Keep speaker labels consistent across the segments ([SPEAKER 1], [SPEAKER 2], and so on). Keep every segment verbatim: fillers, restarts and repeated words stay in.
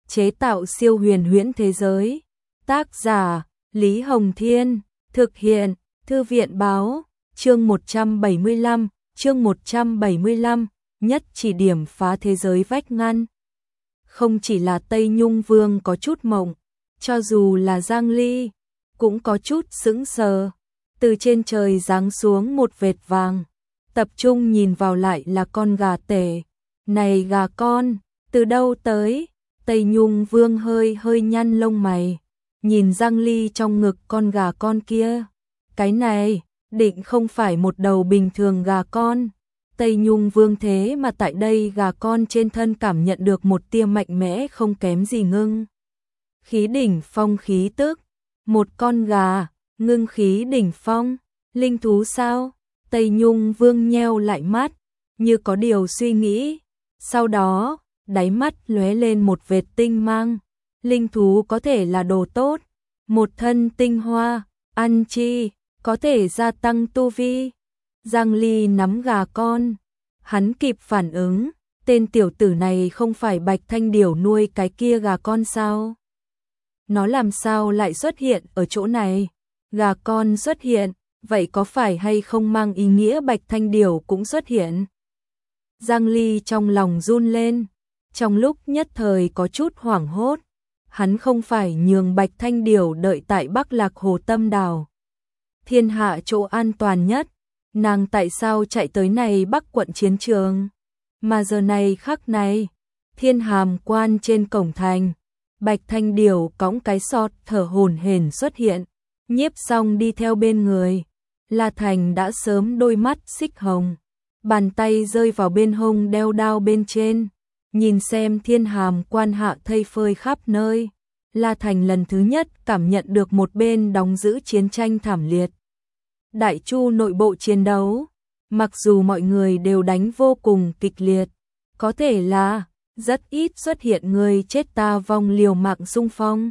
[SPEAKER 1] chế tạo siêu huyền huyễn thế giới. Tác giả Lý Hồng Thiên, thực hiện Thư viện Báo, chương một trăm bảy mươi lăm, chương một trăm bảy mươi lăm, nhất chỉ điểm phá thế giới vách ngăn. Không chỉ là Tây Nhung Vương có chút mộng, cho dù là Giang Ly cũng có chút sững sờ. Từ trên trời giáng xuống một vệt vàng, tập trung nhìn vào lại là con gà tể. Này gà con, từ đâu tới? Tây Nhung Vương hơi hơi nhăn lông mày, nhìn Giang Ly trong ngực con gà con kia. Cái này, định không phải một đầu bình thường gà con. Tây Nhung Vương thế mà tại đây gà con trên thân cảm nhận được một tia mạnh mẽ không kém gì ngưng khí đỉnh phong khí tức. Một con gà, ngưng khí đỉnh phong, linh thú sao? Tây Nhung Vương nheo lại mắt, như có điều suy nghĩ. Sau đó, đáy mắt lóe lên một vệt tinh mang. Linh thú có thể là đồ tốt, một thân tinh hoa, ăn chi, có thể gia tăng tu vi. Giang Ly nắm gà con, hắn kịp phản ứng, tên tiểu tử này không phải Bạch Thanh Điểu nuôi cái kia gà con sao? Nó làm sao lại xuất hiện ở chỗ này? Gà con xuất hiện, vậy có phải hay không mang ý nghĩa Bạch Thanh Điểu cũng xuất hiện? Giang Ly trong lòng run lên, trong lúc nhất thời có chút hoảng hốt. Hắn không phải nhường Bạch Thanh Điểu đợi tại Bắc Lạc Hồ Tâm Đảo, thiên hạ chỗ an toàn nhất, nàng tại sao chạy tới này Bắc quận chiến trường? Mà giờ này khắc này, Thiên Hàm Quan trên cổng thành, Bạch Thanh Điểu cõng cái sọt thở hổn hển xuất hiện. Nhiếp Song đi theo bên người, La Thành đã sớm đôi mắt xích hồng, bàn tay rơi vào bên hông đeo đao bên trên, nhìn xem Thiên Hàm Quan hạ thây phơi khắp nơi. La Thành lần thứ nhất cảm nhận được một bên đóng giữ chiến tranh thảm liệt. Đại Chu nội bộ chiến đấu, mặc dù mọi người đều đánh vô cùng kịch liệt, có thể là rất ít xuất hiện người chết ta vong liều mạng xung phong.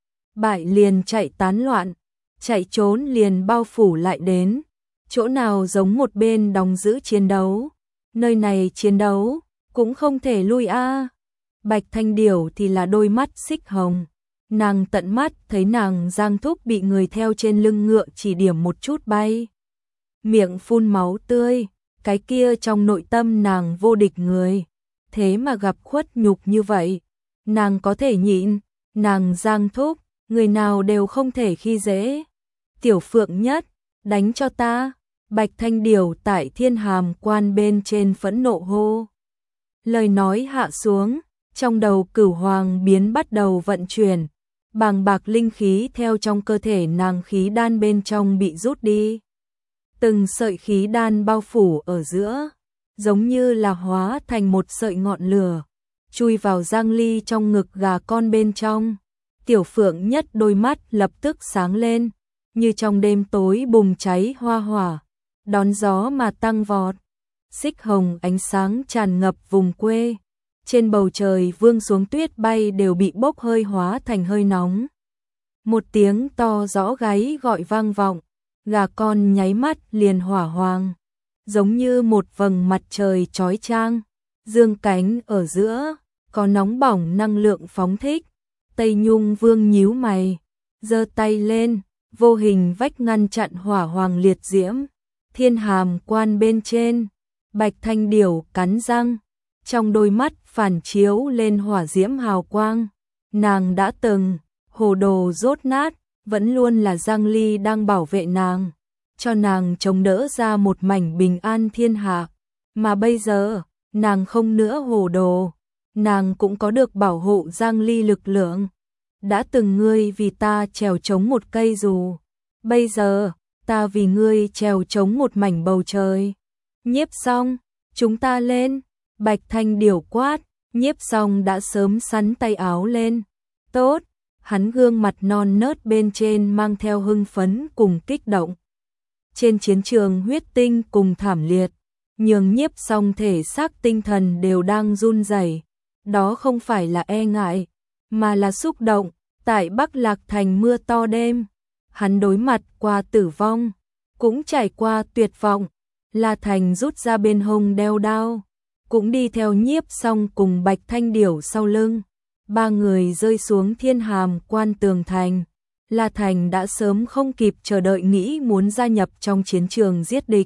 [SPEAKER 1] Bại liền chạy tán loạn, chạy trốn liền bao phủ lại đến. Chỗ nào giống một bên đóng giữ chiến đấu, nơi này chiến đấu cũng không thể lui a. À. Bạch Thanh Điểu thì là đôi mắt xích hồng, nàng tận mắt thấy nàng Giang Thúc bị người theo trên lưng ngựa chỉ điểm một chút bay, miệng phun máu tươi, cái kia trong nội tâm nàng vô địch người, thế mà gặp khuất nhục như vậy, nàng có thể nhịn, nàng Giang Thúc, người nào đều không thể khi dễ. Tiểu Phượng Nhất, đánh cho ta. Bạch Thanh Điểu tại Thiên Hàm Quan bên trên phẫn nộ hô. Lời nói hạ xuống, trong đầu Cửu Hoàng biến bắt đầu vận chuyển, bàng bạc linh khí theo trong cơ thể nàng khí đan bên trong bị rút đi. Từng sợi khí đan bao phủ ở giữa, giống như là hóa thành một sợi ngọn lửa, chui vào Giang Ly trong ngực gà con bên trong. Tiểu Phượng Nhất đôi mắt lập tức sáng lên, như trong đêm tối bùng cháy hoa hỏa, đón gió mà tăng vọt. Xích hồng ánh sáng tràn ngập vùng quê, trên bầu trời vương xuống tuyết bay đều bị bốc hơi hóa thành hơi nóng. Một tiếng to rõ gáy gọi vang vọng, gà con nháy mắt liền hỏa hoàng, giống như một vầng mặt trời chói chang, dương cánh ở giữa, có nóng bỏng năng lượng phóng thích. Tây Nhung Vương nhíu mày, giơ tay lên, vô hình vách ngăn chặn hỏa hoàng liệt diễm. Thiên Hàm Quan bên trên, Bạch Thanh Điểu cắn răng, trong đôi mắt phản chiếu lên hỏa diễm hào quang. Nàng đã từng hồ đồ rốt nát, vẫn luôn là Giang Ly đang bảo vệ nàng, cho nàng chống đỡ ra một mảnh bình an thiên hạ. Mà bây giờ, nàng không nữa hồ đồ, nàng cũng có được bảo hộ Giang Ly lực lượng. Đã từng ngươi vì ta trèo chống một cây dù, bây giờ ta vì ngươi trèo chống một mảnh bầu trời. Nhiếp Song, chúng ta lên. Bạch Thanh Điểu quát. Nhiếp Song đã sớm sắn tay áo lên. Tốt. Hắn gương mặt non nớt bên trên mang theo hưng phấn cùng kích động. Trên chiến trường huyết tinh cùng thảm liệt, nhường Nhiếp Song thể xác tinh thần đều đang run rẩy. Đó không phải là e ngại, mà là xúc động. Tại Bắc Lạc Thành mưa to đêm, hắn đối mặt qua tử vong, cũng trải qua tuyệt vọng. La Thành rút ra bên hông đeo đao, cũng đi theo Nhiếp Song cùng Bạch Thanh Điểu sau lưng. ba người rơi xuống Thiên Hàm Quan tường thành. La Thành đã sớm không kịp chờ đợi nghĩ muốn gia nhập trong chiến trường giết địch.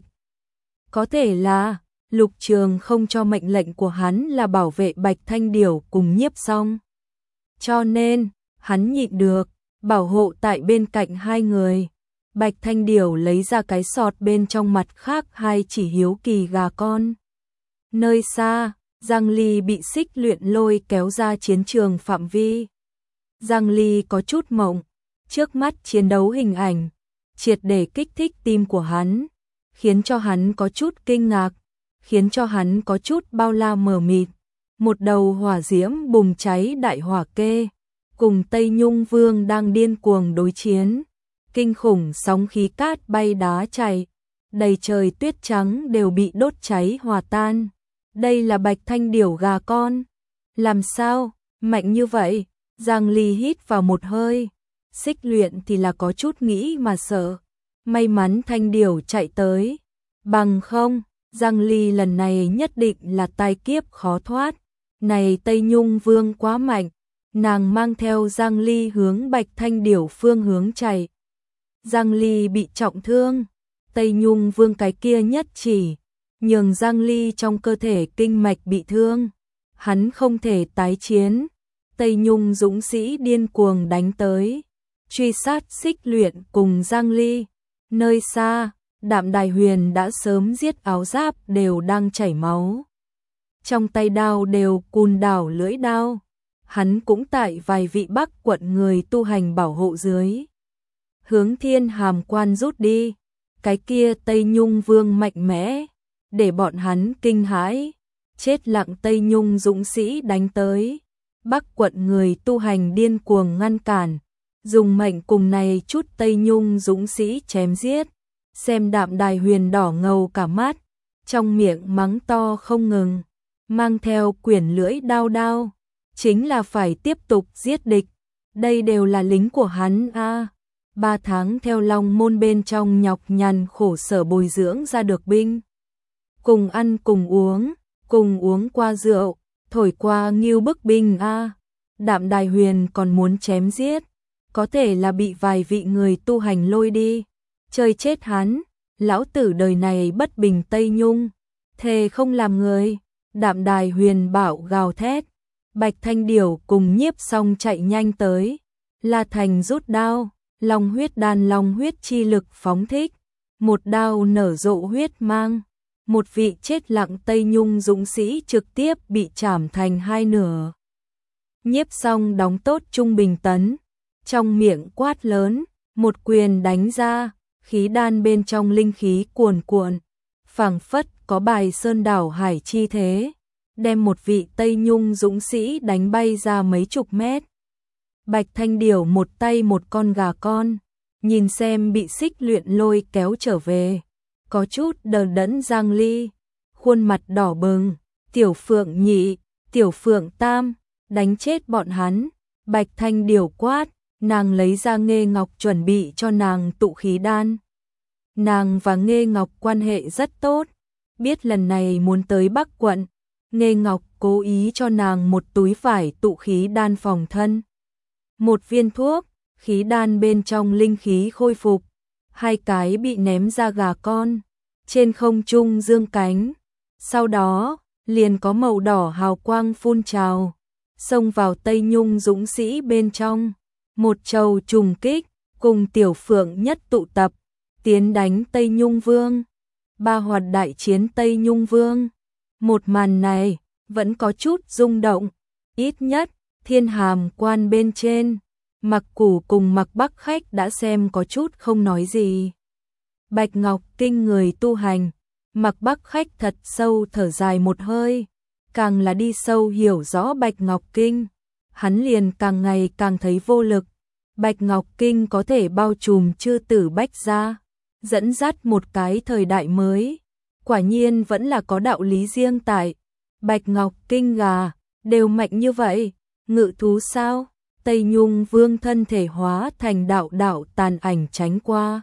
[SPEAKER 1] Có thể là Lục Trường không cho mệnh lệnh của hắn là bảo vệ Bạch Thanh Điểu cùng Nhiếp Song. Cho nên, hắn nhịn được, bảo hộ tại bên cạnh hai người. Bạch Thanh Điểu lấy ra cái sọt bên trong mặt khác hai chỉ hiếu kỳ gà con. Nơi xa, Giang Ly bị Xích Luyện Lôi kéo ra chiến trường phạm vi. Giang Ly có chút mộng, trước mắt chiến đấu hình ảnh, triệt để kích thích tim của hắn, khiến cho hắn có chút kinh ngạc, khiến cho hắn có chút bao la mờ mịt. Một đầu hỏa diễm bùng cháy đại hỏa kê, cùng Tây Nhung Vương đang điên cuồng đối chiến. Kinh khủng sóng khí cát bay đá chạy, đầy trời tuyết trắng đều bị đốt cháy hòa tan. Đây là Bạch Thanh Điểu gà con. Làm sao, mạnh như vậy? Giang Ly hít vào một hơi. Xích Luyện thì là có chút nghĩ mà sợ. May mắn Thanh Điểu chạy tới. Bằng không, Giang Ly lần này nhất định là tai kiếp khó thoát. Này Tây Nhung Vương quá mạnh. Nàng mang theo Giang Ly hướng Bạch Thanh Điểu phương hướng chạy. Giang Ly bị trọng thương. Tây Nhung Vương cái kia nhất chỉ nhường Giang Ly trong cơ thể kinh mạch bị thương, hắn không thể tái chiến. Tây Nhung dũng sĩ điên cuồng đánh tới, truy sát Xích Luyện cùng Giang Ly. Nơi xa, Đạm Đài Huyền đã sớm giết áo giáp đều đang chảy máu. Trong tay đao đều cùn đảo lưỡi đao, hắn cũng tại vài vị Bắc quận người tu hành bảo hộ dưới. Hướng Thiên Hàm Quan rút đi, cái kia Tây Nhung Vương mạnh mẽ, để bọn hắn kinh hãi. Chết lặng Tây Nhung dũng sĩ đánh tới, Bắc quận người tu hành điên cuồng ngăn cản, dùng mệnh cùng này chút Tây Nhung dũng sĩ chém giết. Xem Đạm Đài Huyền đỏ ngầu cả mắt, trong miệng mắng to không ngừng, mang theo quyển lưỡi đao đao, chính là phải tiếp tục giết địch. Đây đều là lính của hắn a. À, ba tháng theo Long Môn bên trong nhọc nhằn khổ sở bồi dưỡng ra được binh. Cùng ăn cùng uống, cùng uống qua rượu, thổi qua nghiêu bức binh a. À, Đạm Đài Huyền còn muốn chém giết, có thể là bị vài vị người tu hành lôi đi. Chơi chết hắn, lão tử đời này bất bình Tây Nhung, thề không làm người. Đạm Đài Huyền bảo gào thét. Bạch Thanh Điểu cùng Nhiếp Song chạy nhanh tới. La Thành rút đao, long huyết đan long huyết chi lực phóng thích, một đao nở rộ huyết mang. Một vị chết lặng Tây Nhung dũng sĩ trực tiếp bị chảm thành hai nửa. Nhiếp Song đóng tốt trung bình tấn, trong miệng quát lớn, một quyền đánh ra, khí đan bên trong linh khí cuồn cuộn, phảng phất có bài sơn đảo hải chi thế, đem một vị Tây Nhung dũng sĩ đánh bay ra mấy chục mét. Bạch Thanh Điểu một tay một con gà con, nhìn xem bị Xích Luyện Lôi kéo trở về, có chút đờ đẫn. Giang Ly, khuôn mặt đỏ bừng, Tiểu Phượng nhị, Tiểu Phượng tam, đánh chết bọn hắn. Bạch Thanh Điểu quát, nàng lấy ra Nghê Ngọc chuẩn bị cho nàng tụ khí đan. Nàng và Nghê Ngọc quan hệ rất tốt, biết lần này muốn tới Bắc quận, Nghê Ngọc cố ý cho nàng một túi vải tụ khí đan phòng thân. Một viên thuốc, khí đan bên trong linh khí khôi phục, hai cái bị ném ra gà con, trên không trung dương cánh. Sau đó, liền có màu đỏ hào quang phun trào, xông vào Tây Nhung dũng sĩ bên trong. Một trầu trùng kích, cùng Tiểu Phượng nhất tụ tập, tiến đánh Tây Nhung Vương. Ba hoạt đại chiến Tây Nhung Vương. Một màn này, vẫn có chút rung động. Ít nhất, Thiên Hàm Quan bên trên, Mặc Củ cùng Mặc Bắc Khách đã xem có chút không nói gì. Bạch Ngọc Kinh người tu hành, Mặc Bắc Khách thật sâu thở dài một hơi. Càng là đi sâu hiểu rõ Bạch Ngọc Kinh, hắn liền càng ngày càng thấy vô lực. Bạch Ngọc Kinh có thể bao trùm chư tử bách gia, dẫn dắt một cái thời đại mới. Quả nhiên vẫn là có đạo lý riêng tại. Bạch Ngọc Kinh gà, đều mạnh như vậy, ngự thú sao? Tây Nhung Vương thân thể hóa thành đạo đạo tàn ảnh tránh qua.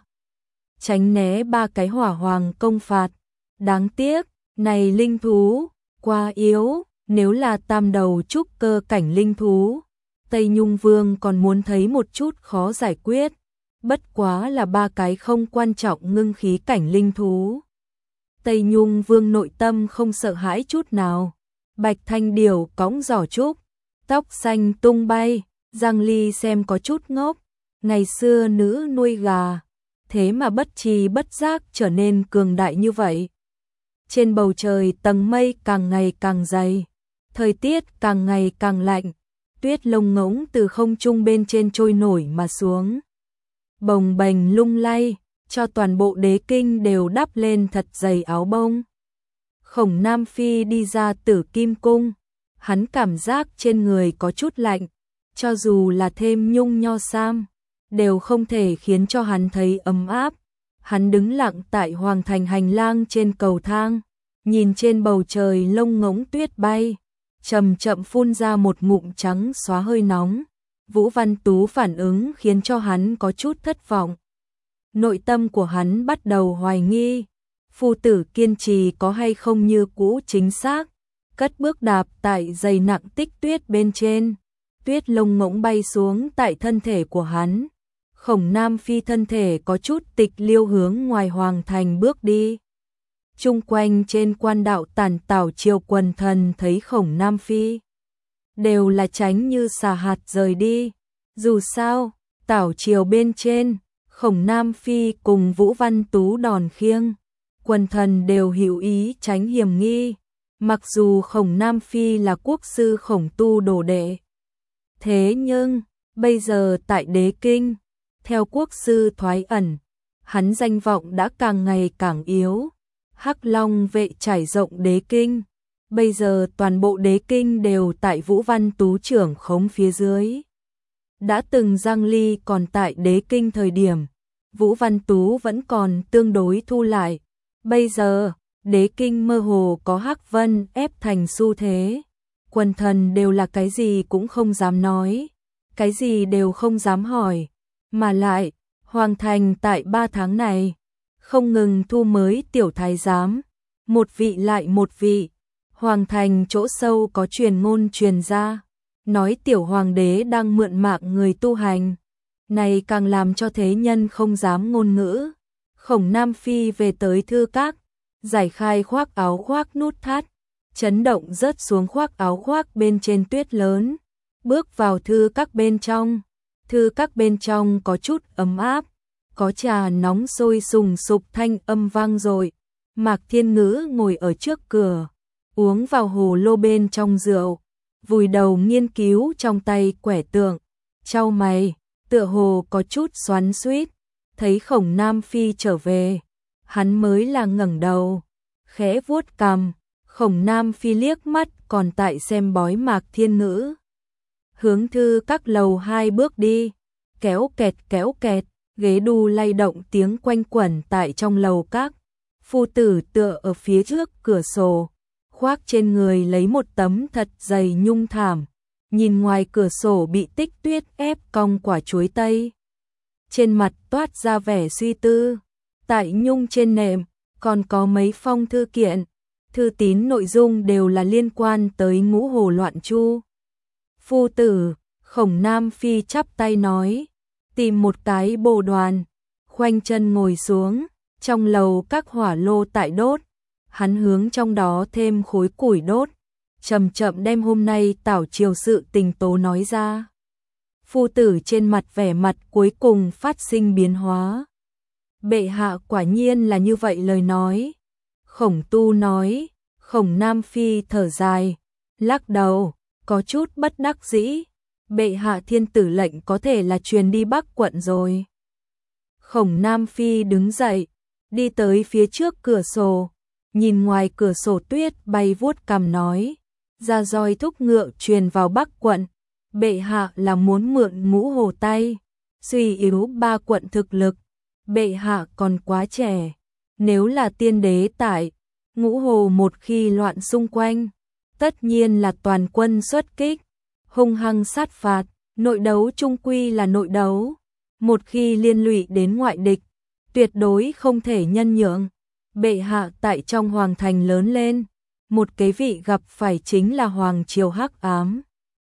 [SPEAKER 1] Tránh né ba cái hỏa hoàng công phạt. Đáng tiếc, này linh thú, quá yếu, nếu là tam đầu trúc cơ cảnh linh thú, Tây Nhung Vương còn muốn thấy một chút khó giải quyết, bất quá là ba cái không quan trọng ngưng khí cảnh linh thú. Tây Nhung Vương nội tâm không sợ hãi chút nào. Bạch Thanh Điều cõng giỏ trúc, tóc xanh tung bay, Giang Ly xem có chút ngốc. Ngày xưa nữ nuôi gà, thế mà bất tri bất giác trở nên cường đại như vậy. Trên bầu trời tầng mây càng ngày càng dày, thời tiết càng ngày càng lạnh, tuyết lông ngỗng từ không trung bên trên trôi nổi mà xuống. Bồng bềnh lung lay, cho toàn bộ đế kinh đều đắp lên thật dày áo bông. Khổng Nam Phi đi ra Tử Kim Cung, hắn cảm giác trên người có chút lạnh, cho dù là thêm nhung nho sam, đều không thể khiến cho hắn thấy ấm áp. Hắn đứng lặng tại hoàng thành hành lang trên cầu thang, nhìn trên bầu trời lông ngỗng tuyết bay, chậm chậm phun ra một ngụm trắng xóa hơi nóng. Vũ Văn Tú phản ứng khiến cho hắn có chút thất vọng. Nội tâm của hắn bắt đầu hoài nghi, phu tử kiên trì có hay không như cũ chính xác. Cất bước đạp tại dày nặng tích tuyết bên trên, tuyết lông ngỗng bay xuống tại thân thể của hắn. Khổng Nam Phi thân thể có chút tịch liêu hướng ngoài hoàng thành bước đi. Chung quanh trên quan đạo tản tảo triều quần thần thấy Khổng Nam Phi, đều là tránh như xà hạt rời đi. Dù sao, tảo triều bên trên, Khổng Nam Phi cùng Vũ Văn Tú đòn khiêng, quần thần đều hiểu ý tránh hiểm nghi. Mặc dù Khổng Nam Phi là quốc sư Khổng Tu đồ đệ, thế nhưng bây giờ tại đế kinh, theo quốc sư thoái ẩn, hắn danh vọng đã càng ngày càng yếu. Hắc Long vệ trải rộng đế kinh, bây giờ toàn bộ đế kinh đều tại Vũ Văn Tú trưởng khống phía dưới. Đã từng Giang Ly còn tại đế kinh thời điểm, Vũ Văn Tú vẫn còn tương đối thu lại. Bây giờ, đế kinh mơ hồ có Hắc Vân ép thành xu thế. Quần thần đều là cái gì cũng không dám nói, cái gì đều không dám hỏi. Mà lại, hoàng thành tại ba tháng này, không ngừng thu mới tiểu thái giám, một vị lại một vị. Hoàng thành chỗ sâu có truyền ngôn truyền ra, nói tiểu hoàng đế đang mượn mạng người tu hành. Này càng làm cho thế nhân không dám ngôn ngữ. Khổng Nam Phi về tới thư các, giải khai khoác áo khoác nút thắt, chấn động rớt xuống khoác áo khoác bên trên tuyết lớn, bước vào thư các bên trong. Thư các bên trong có chút ấm áp, có trà nóng sôi sùng sục thanh âm vang dội. Mạc Thiên Ngữ ngồi ở trước cửa, uống vào hồ lô bên trong rượu, vùi đầu nghiên cứu trong tay quẻ tượng, chau mày, tựa hồ có chút xoắn xuýt. Thấy Khổng Nam Phi trở về, hắn mới là ngẩng đầu, khẽ vuốt cằm. Khổng Nam Phi liếc mắt còn tại xem bói Mạc Thiên Ngữ, hướng thư các lầu hai bước đi, kéo kẹt kéo kẹt, ghế đu lay động tiếng quanh quẩn tại trong lầu các. Phu tử tựa ở phía trước cửa sổ, khoác trên người lấy một tấm thật dày nhung thảm, nhìn ngoài cửa sổ bị tích tuyết ép cong quả chuối tây. Trên mặt toát ra vẻ suy tư, tại nhung trên nệm còn có mấy phong thư kiện, thư tín nội dung đều là liên quan tới ngũ hồ loạn chu. Phu tử, Khổng Nam Phi chắp tay nói, tìm một cái bồ đoàn, khoanh chân ngồi xuống. Trong lầu các hỏa lô tại đốt, hắn hướng trong đó thêm khối củi đốt, chậm chậm đem hôm nay tảo triều sự tình tố nói ra. Phu tử trên mặt vẻ mặt cuối cùng phát sinh biến hóa. Bệ hạ quả nhiên là như vậy lời nói. Khổng Tu nói. Khổng Nam Phi thở dài, lắc đầu, có chút bất đắc dĩ. Bệ hạ thiên tử lệnh có thể là truyền đi Bắc quận rồi. Khổng Nam Phi đứng dậy, đi tới phía trước cửa sổ, nhìn ngoài cửa sổ tuyết bay vuốt cằm nói, ra roi thúc ngựa truyền vào Bắc quận. Bệ hạ là muốn mượn ngũ hồ tay, suy yếu ba quận thực lực. Bệ hạ còn quá trẻ, nếu là tiên đế tại, ngũ hồ một khi loạn xung quanh, tất nhiên là toàn quân xuất kích, hung hăng sát phạt. Nội đấu chung quy là nội đấu, một khi liên lụy đến ngoại địch, tuyệt đối không thể nhân nhượng. Bệ hạ tại trong hoàng thành lớn lên, một cái vị gặp phải chính là hoàng triều hắc ám,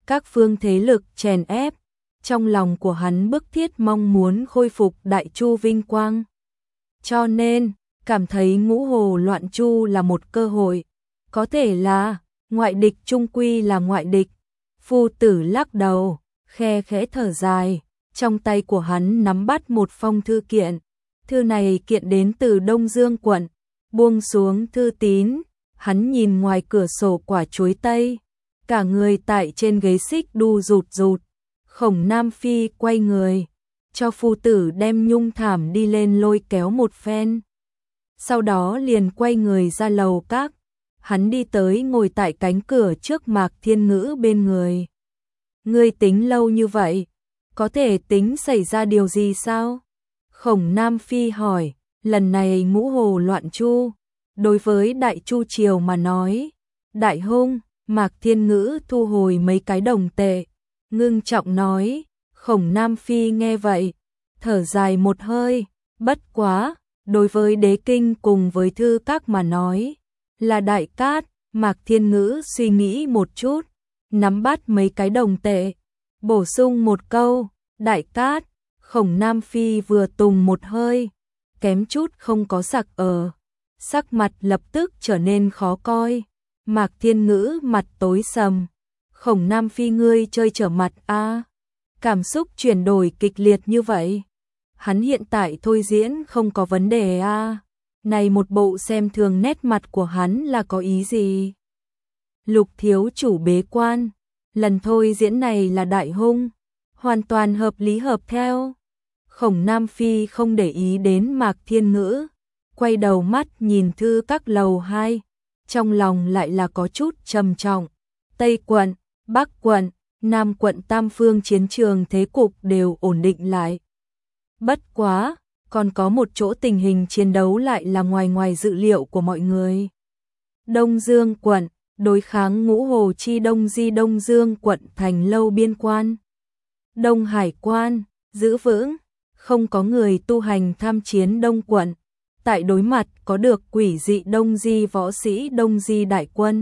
[SPEAKER 1] các phương thế lực chèn ép, trong lòng của hắn bức thiết mong muốn khôi phục Đại Chu vinh quang. Cho nên, cảm thấy ngũ hồ loạn chu là một cơ hội, có thể là ngoại địch chung quy là ngoại địch. Phu tử lắc đầu, khe khẽ thở dài, trong tay của hắn nắm bắt một phong thư kiện. Thư này kiện đến từ Đông Dương quận, buông xuống thư tín, hắn nhìn ngoài cửa sổ quả chuối tây, cả người tại trên ghế xích đu rụt rụt. Khổng Nam Phi quay người, cho phu tử đem nhung thảm đi lên lôi kéo một phen. Sau đó liền quay người ra lầu các, hắn đi tới ngồi tại cánh cửa trước Mạc Thiên Ngữ bên người. Ngươi tính lâu như vậy, có thể tính xảy ra điều gì sao? Khổng Nam Phi hỏi, lần này ngũ hồ loạn chu, đối với Đại Chu Triều mà nói, đại hung. Mạc Thiên Ngữ thu hồi mấy cái đồng tệ, ngưng trọng nói. Khổng Nam Phi nghe vậy, thở dài một hơi, bất quá, đối với đế kinh cùng với thư các mà nói, là đại cát. Mạc Thiên Ngữ suy nghĩ một chút, nắm bắt mấy cái đồng tệ, bổ sung một câu, đại cát. Khổng Nam Phi vừa tùng một hơi, kém chút không có sặc ở, sắc mặt lập tức trở nên khó coi. Mạc Thiên Ngữ mặt tối sầm, Khổng Nam Phi ngươi chơi trở mặt a? À? Cảm xúc chuyển đổi kịch liệt như vậy. Hắn hiện tại thôi diễn không có vấn đề a. À? Này một bộ xem thường nét mặt của hắn là có ý gì? Lục thiếu chủ bế quan, lần thôi diễn này là đại hung, hoàn toàn hợp lý hợp theo. Khổng Nam Phi không để ý đến Mạc Thiên Ngữ, quay đầu mắt nhìn thư các lầu hai, trong lòng lại là có chút trầm trọng. Tây quận, Bắc quận, Nam quận tam phương chiến trường thế cục đều ổn định lại. Bất quá, còn có một chỗ tình hình chiến đấu lại là ngoài ngoài dự liệu của mọi người. Đông Dương quận, đối kháng ngũ hồ chi Đông Di. Đông Dương quận thành lâu biên quan. Đông Hải quan, giữ vững, không có người tu hành tham chiến Đông quận. Tại đối mặt có được quỷ dị Đông Di võ sĩ Đông Di đại quân.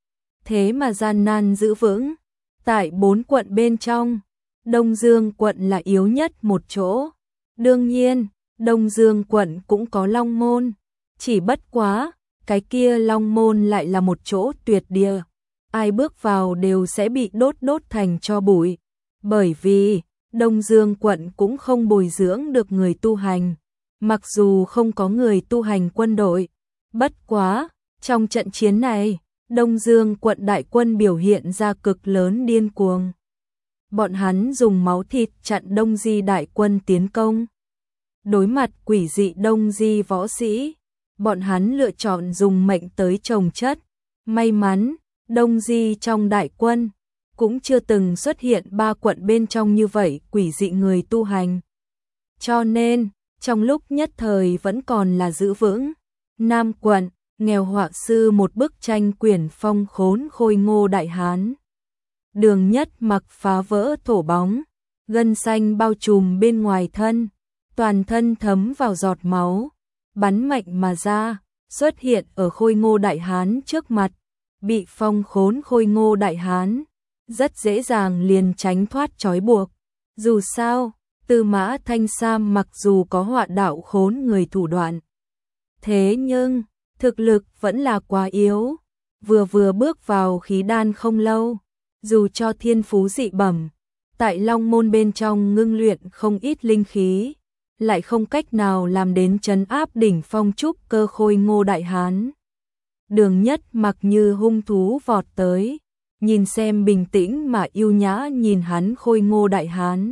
[SPEAKER 1] Thế mà gian nan giữ vững. Tại bốn quận bên trong, Đông Dương quận là yếu nhất một chỗ. Đương nhiên, Đông Dương quận cũng có Long Môn. Chỉ bất quá, cái kia Long Môn lại là một chỗ tuyệt địa. Ai bước vào đều sẽ bị đốt đốt thành tro bụi. Bởi vì, Đông Dương quận cũng không bồi dưỡng được người tu hành. Mặc dù không có người tu hành quân đội, bất quá, trong trận chiến này, Đông Dương quận đại quân biểu hiện ra cực lớn điên cuồng. Bọn hắn dùng máu thịt chặn Đông Di đại quân tiến công. Đối mặt quỷ dị Đông Di võ sĩ, bọn hắn lựa chọn dùng mệnh tới chồng chất. May mắn, Đông Di trong đại quân, cũng chưa từng xuất hiện ba quận bên trong như vậy quỷ dị người tu hành. Cho nên, trong lúc nhất thời vẫn còn là giữ vững. Nam quận, nghèo họa sư một bức tranh quyển phong khốn khôi ngô đại hán. Đường Nhất mặc phá vỡ thổ bóng, gân xanh bao trùm bên ngoài thân, toàn thân thấm vào giọt máu, bắn mạnh mà ra, xuất hiện ở khôi ngô đại hán trước mặt, bị phong khốn khôi ngô đại hán, rất dễ dàng liền tránh thoát trói buộc. Dù sao, Tư Mã Thanh Sam mặc dù có họa đạo khốn người thủ đoạn, thế nhưng, thực lực vẫn là quá yếu, vừa vừa bước vào khí đan không lâu, dù cho thiên phú dị bẩm, tại Long Môn bên trong ngưng luyện không ít linh khí, lại không cách nào làm đến trấn áp đỉnh phong trúc cơ khôi ngô đại hán. Đường Nhất mặc như hung thú vọt tới, nhìn xem bình tĩnh mà yêu nhã nhìn hắn khôi ngô đại hán.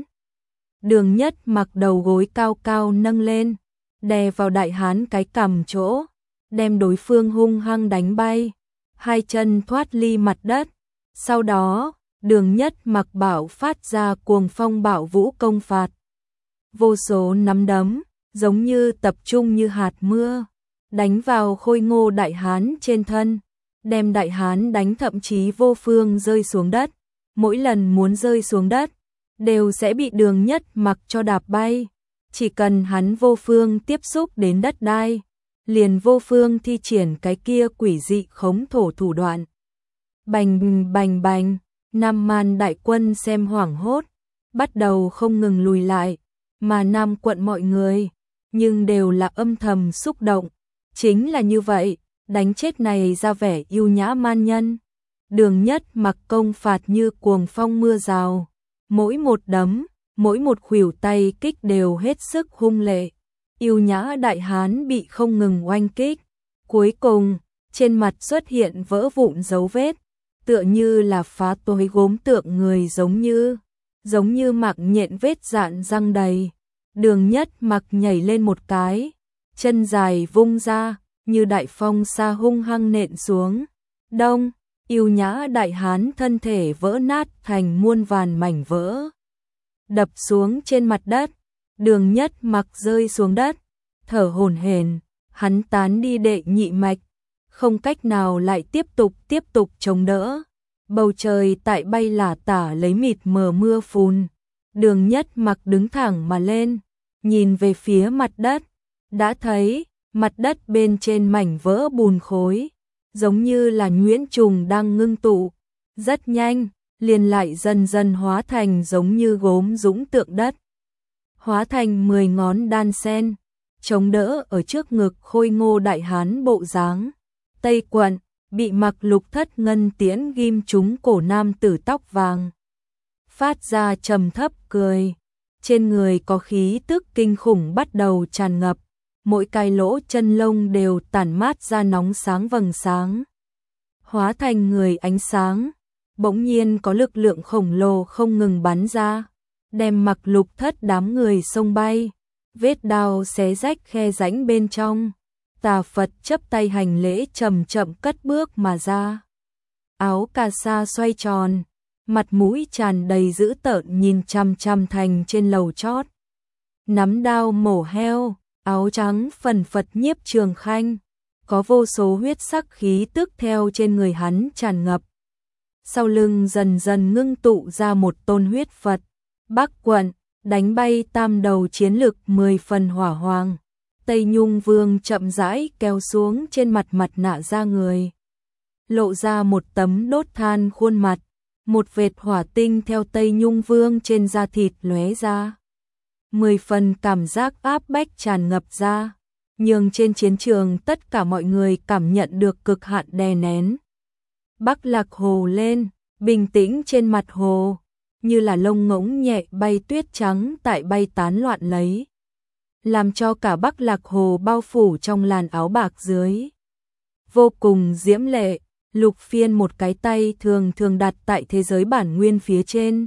[SPEAKER 1] Đường Nhất mặc đầu gối cao cao nâng lên, đè vào đại hán cái cằm chỗ, đem đối phương hung hăng đánh bay, hai chân thoát ly mặt đất. Sau đó, Đường Nhất mặc bảo phát ra cuồng phong bạo vũ công phạt. Vô số nắm đấm, giống như tập trung như hạt mưa, đánh vào khôi ngô đại hán trên thân, đem đại hán đánh thậm chí vô phương rơi xuống đất. Mỗi lần muốn rơi xuống đất, đều sẽ bị Đường Nhất mặc cho đạp bay. Chỉ cần hắn vô phương tiếp xúc đến đất đai, liền vô phương thi triển cái kia quỷ dị khống thổ thủ đoạn. Bành bành bành, Nam Man đại quân xem hoảng hốt, bắt đầu không ngừng lùi lại, mà Nam quận mọi người, nhưng đều là âm thầm xúc động. Chính là như vậy, đánh chết này ra vẻ yêu nhã man nhân. Đường Nhất Mặc công phạt như cuồng phong mưa rào, mỗi một đấm, mỗi một khuỷu tay kích đều hết sức hung lệ. Yêu nhã đại hán bị không ngừng oanh kích, cuối cùng, trên mặt xuất hiện vỡ vụn dấu vết, tựa như là phá tối gốm tượng người giống như, giống như mạng nhện vết dạn răng đầy. Đường Nhất Mặc nhảy lên một cái, chân dài vung ra, như đại phong sa hung hăng nện xuống. Đông, yêu nhã đại hán thân thể vỡ nát thành muôn vàn mảnh vỡ, đập xuống trên mặt đất. Đường Nhất Mặc rơi xuống đất, thở hổn hển, hắn tán đi đệ nhị mạch, không cách nào lại tiếp tục tiếp tục chống đỡ. Bầu trời tại bay lả tả lấy mịt mờ mưa phùn. Đường Nhất Mặc đứng thẳng mà lên, nhìn về phía mặt đất, đã thấy mặt đất bên trên mảnh vỡ bùn khối, giống như là nhuyễn trùng đang ngưng tụ, rất nhanh, liền lại dần dần hóa thành giống như gốm dũng tượng đất. Hóa thành mười ngón đan sen, chống đỡ ở trước ngực khôi ngô đại hán bộ dáng. Tây quận, bị Mặc Lục thất ngân tiễn ghim trúng cổ nam tử tóc vàng. Phát ra trầm thấp cười, trên người có khí tức kinh khủng bắt đầu tràn ngập, mỗi cái lỗ chân lông đều tản mát ra nóng sáng vầng sáng. Hóa thành người ánh sáng, bỗng nhiên có lực lượng khổng lồ không ngừng bắn ra, đem Mặc Lục thất đám người xông bay, vết đao xé rách khe rãnh bên trong. Tà Phật chấp tay hành lễ chậm chậm cất bước mà ra. Áo cà sa xoay tròn, mặt mũi tràn đầy dữ tợn nhìn chằm chằm thành trên lầu chót. Nắm đao mổ heo, áo trắng phần phật nhiếp trường khanh, có vô số huyết sắc khí tức theo trên người hắn tràn ngập. Sau lưng dần dần ngưng tụ ra một tôn huyết Phật. Bắc quận, đánh bay tam đầu chiến lực mười phần hỏa hoàng. Tây Nhung Vương chậm rãi kéo xuống trên mặt mặt nạ da người, lộ ra một tấm đốt than khuôn mặt, một vệt hỏa tinh theo Tây Nhung Vương trên da thịt lóe ra. Mười phần cảm giác áp bách tràn ngập ra, nhưng trên chiến trường tất cả mọi người cảm nhận được cực hạn đè nén. Bắc Lạc Hồ lên, bình tĩnh trên mặt hồ, như là lông ngỗng nhẹ bay tuyết trắng tại bay tán loạn lấy, làm cho cả Bắc Lạc Hồ bao phủ trong làn áo bạc dưới. Vô cùng diễm lệ, Lục Phiên một cái tay thường thường đặt tại thế giới bản nguyên phía trên.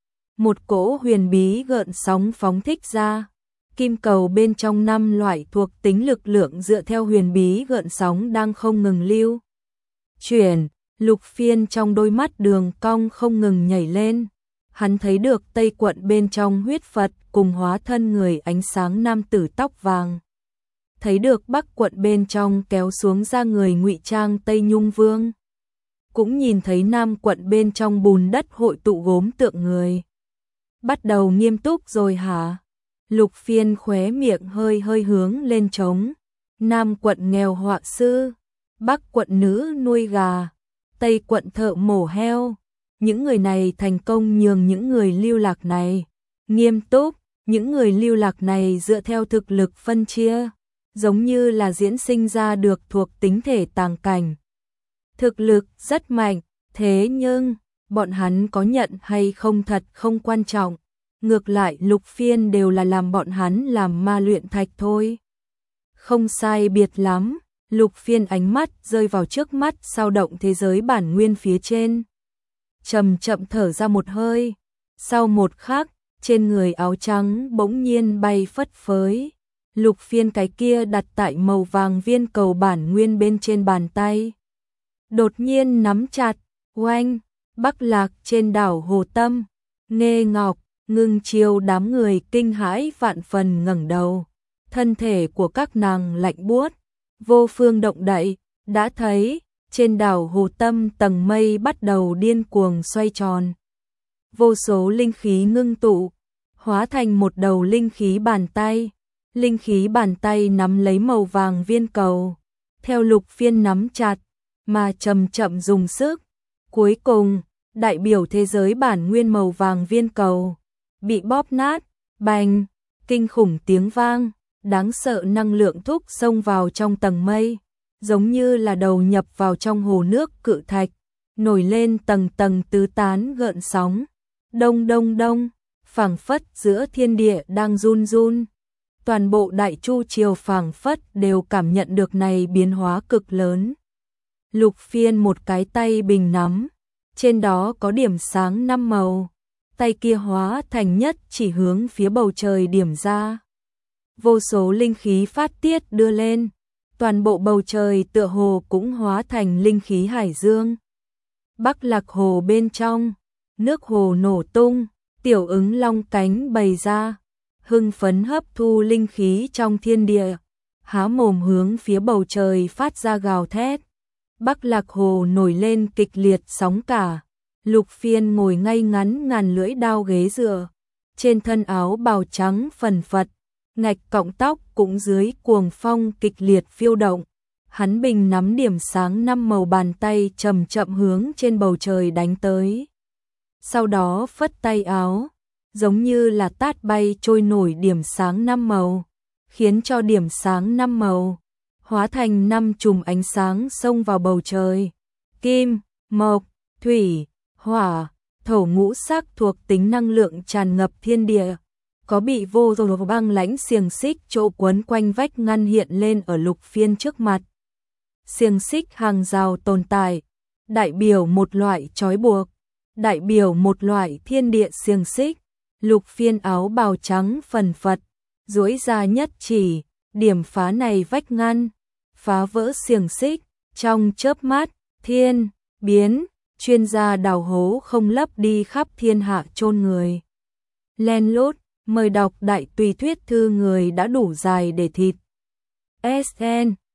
[SPEAKER 1] Một cỗ huyền bí gợn sóng phóng thích ra, kim cầu bên trong năm loại thuộc tính lực lượng dựa theo huyền bí gợn sóng đang không ngừng lưu chuyển. Lục Phiên trong đôi mắt đường cong không ngừng nhảy lên. Hắn thấy được Tây quận bên trong huyết Phật cùng hóa thân người ánh sáng nam tử tóc vàng. Thấy được Bắc quận bên trong kéo xuống ra người ngụy trang Tây Nhung Vương. Cũng nhìn thấy Nam quận bên trong bùn đất hội tụ gốm tượng người. Bắt đầu nghiêm túc rồi hả? Lục Phiên khóe miệng hơi hơi hướng lên trống. Nam quận nghèo họa sư, Bắc quận nữ nuôi gà, Tây quận thợ mổ heo. Những người này thành công nhường những người lưu lạc này nghiêm túc, những người lưu lạc này dựa theo thực lực phân chia, giống như là diễn sinh ra được thuộc tính thể tàng cảnh. Thực lực rất mạnh, thế nhưng bọn hắn có nhận hay không thật không quan trọng, ngược lại Lục Phiên đều là làm bọn hắn làm ma luyện thạch thôi. Không sai biệt lắm, Lục Phiên ánh mắt rơi vào trước mắt sao động thế giới bản nguyên phía trên. Chậm chậm thở ra một hơi, sau một khắc, trên người áo trắng bỗng nhiên bay phất phới. Lục Phiên cái kia đặt tại màu vàng viên cầu bản nguyên bên trên bàn tay, đột nhiên nắm chặt, oanh, Bắc Lạc trên đảo Hồ Tâm, Nghê Ngọc, Ngưng Chiêu đám người kinh hãi vạn phần ngẩng đầu, thân thể của các nàng lạnh buốt, vô phương động đậy, đã thấy trên đảo Hồ Tâm tầng mây bắt đầu điên cuồng xoay tròn. Vô số linh khí ngưng tụ, hóa thành một đầu linh khí bàn tay. Linh khí bàn tay nắm lấy màu vàng viên cầu, theo Lục Phiên nắm chặt, mà chậm chậm dùng sức. Cuối cùng, đại biểu thế giới bản nguyên màu vàng viên cầu, bị bóp nát, bành, kinh khủng tiếng vang, đáng sợ năng lượng thúc xông vào trong tầng mây, giống như là đầu nhập vào trong hồ nước cự thạch, nổi lên tầng tầng tứ tán gợn sóng, đông đông đông, phảng phất giữa thiên địa đang run run. Toàn bộ đại chu triều phảng phất đều cảm nhận được này biến hóa cực lớn. Lục Phiên một cái tay bình nắm, trên đó có điểm sáng năm màu, tay kia hóa thành nhất chỉ hướng phía bầu trời điểm ra. Vô số linh khí phát tiết đưa lên, toàn bộ bầu trời tựa hồ cũng hóa thành linh khí hải dương. Bắc Lạc Hồ bên trong, nước hồ nổ tung, tiểu ứng long cánh bày ra, hưng phấn hấp thu linh khí trong thiên địa, há mồm hướng phía bầu trời phát ra gào thét. Bắc Lạc Hồ nổi lên kịch liệt sóng cả, Lục Phiên ngồi ngay ngắn ngàn lưỡi đao ghế dựa, trên thân áo bào trắng phần phật, ngạch cọng tóc cũng dưới cuồng phong kịch liệt phiêu động. Hắn bình nắm điểm sáng năm màu bàn tay chậm chậm hướng trên bầu trời đánh tới. Sau đó phất tay áo, giống như là tát bay trôi nổi điểm sáng năm màu, khiến cho điểm sáng năm màu hóa thành năm chùm ánh sáng xông vào bầu trời. Kim, mộc, thủy, hỏa, thổ ngũ sắc thuộc tính năng lượng tràn ngập thiên địa, có bị vô rồi băng lãnh xiềng xích chỗ quấn quanh vách ngăn hiện lên ở Lục Phiên trước mặt. Xiềng xích hàng rào tồn tại, đại biểu một loại trói buộc, đại biểu một loại thiên địa xiềng xích. Lục Phiên áo bào trắng phần phật, duỗi ra nhất chỉ, điểm phá này vách ngăn, phá vỡ xiềng xích, trong chớp mắt, thiên, biến, chuyên gia đào hố không lấp đi khắp thiên hạ chôn người. Len lút, mời đọc đại tùy thuyết thư người đã đủ dài để thịt. ét en